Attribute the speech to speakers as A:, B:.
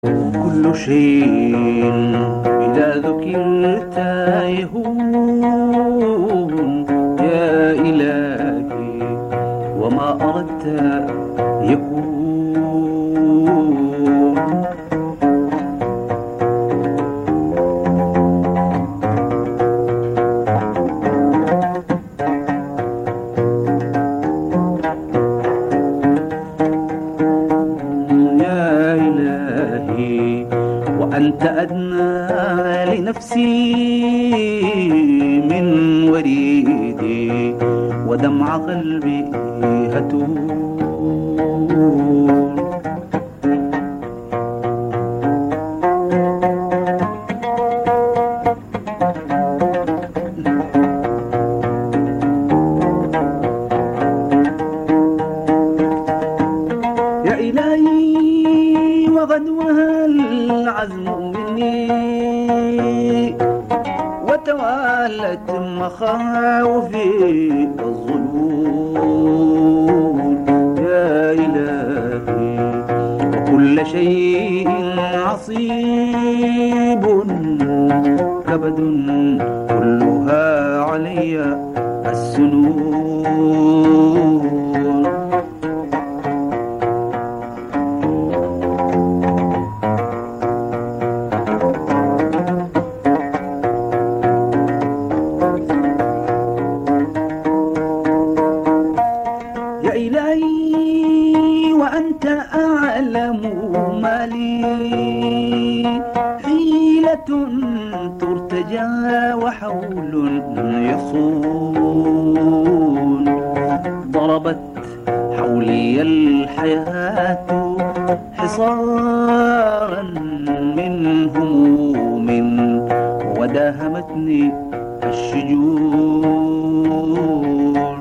A: كل شيء إذا ذكرت يهون يا إلهي، وما أردت يكون. يا إلهي وأنت أدنى لنفسي من وريدي، ودمع قلبي هتون. يا إلهي وغدوها العزم مني، وتوالت مخاوفي الظنون. يا إلهي وكل شيء عصيب كبد، كلها علي السنون. يا إلهي وأنت أعلم ما لي، حيلة ترتجى وحول يصون. ضربت حولي الحياة حصارا من هموم، وداهمتني الشجون.